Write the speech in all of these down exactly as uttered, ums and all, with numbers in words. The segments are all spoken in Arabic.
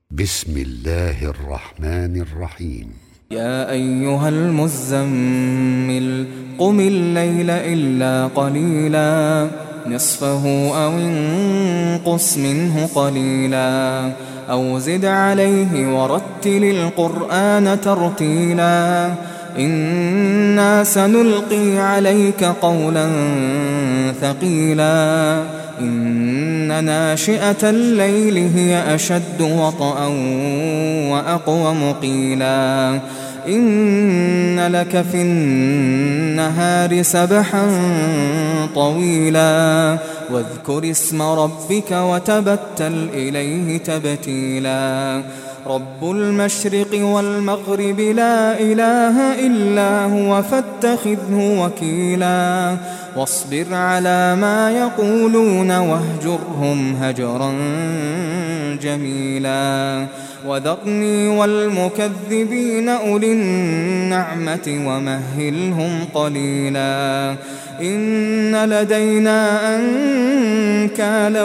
بسم الله الرحمن الرحيم. يا أيها المزمل قم الليل إلا قليلا نصفه أو انقص منه قليلا أو زد عليه ورتل القرآن ترتيلا إنا سنلقي عليك قولا ثقيلا إن ناشئة الليل هي أشد وطئا وأقوم قيلا إن لك في النهار سبحا طويلا واذكر اسم ربك وتبتل إليه تبتيلا رب المشرق والمغرب لا إله إلا هو فاتخذه وكيلا واصبر على ما يقولون واهجرهم هجرا جميلا وذرني والمكذبين أولي النعمة ومهلهم قليلا إن لدينا أنكالا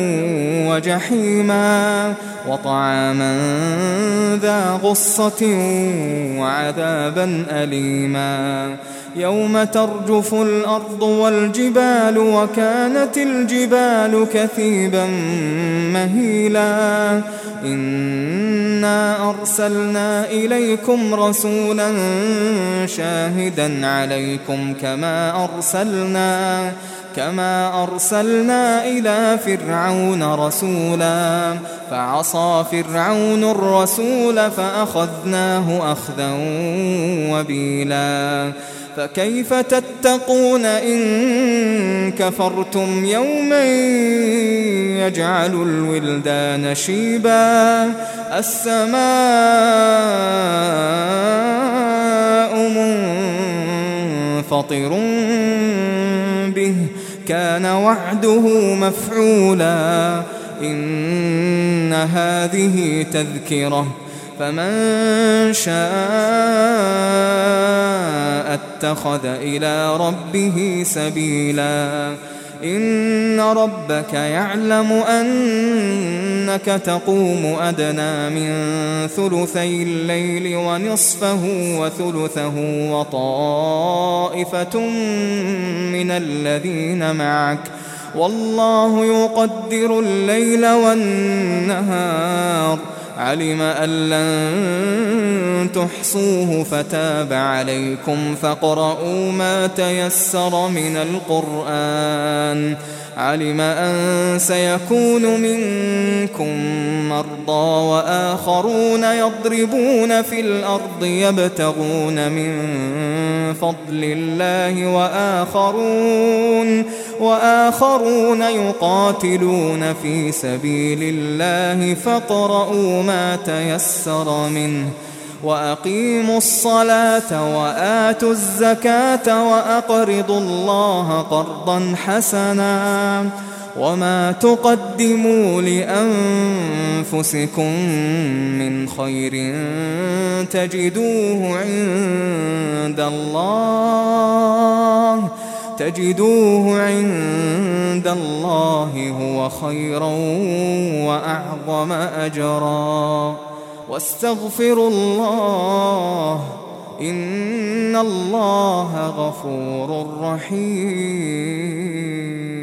وجحيما وطعاما ذا غصة وعذابا أليما يوم ترجف الأرض والجبال وكانت الجبال كثيبا مهيلا إنا أرسلنا إليكم رسولا شاهدا عليكم كما أرسلنا كما أرسلنا إلى فرعون رسولا فعصى فرعون الرسول فأخذناه أخذا وبيلا فكيف تتقون إن كفرتم يوما يجعل الولدان شيبا السماء منفطر به كان وعده مفعولا إن هذه تذكرة فمن شاء اتخذ إلى ربه سبيلا إن ربك يعلم أنك تقوم أدنى من ثلثي الليل ونصفه وثلثه وطائفة من الذين معك والله يقدر الليل والنهار علم أن لن تحصوه فتاب عليكم فاقرؤوا ما تيسر من القرآن علم أن سيكون منكم مرضى وآخرون يضربون في الأرض يبتغون من فضل الله وآخرون وآخرون يقاتلون في سبيل الله فاقرؤوا ما تيسر منه وأقيموا الصلاة وآتوا الزكاة وأقرضوا الله قرضا حسنا وما تقدموا لأنفسكم من خير تجدوه عند الله تجدوه عند الله هو خيرا وأعظم أجرا واستغفروا الله إن الله غفور رحيم.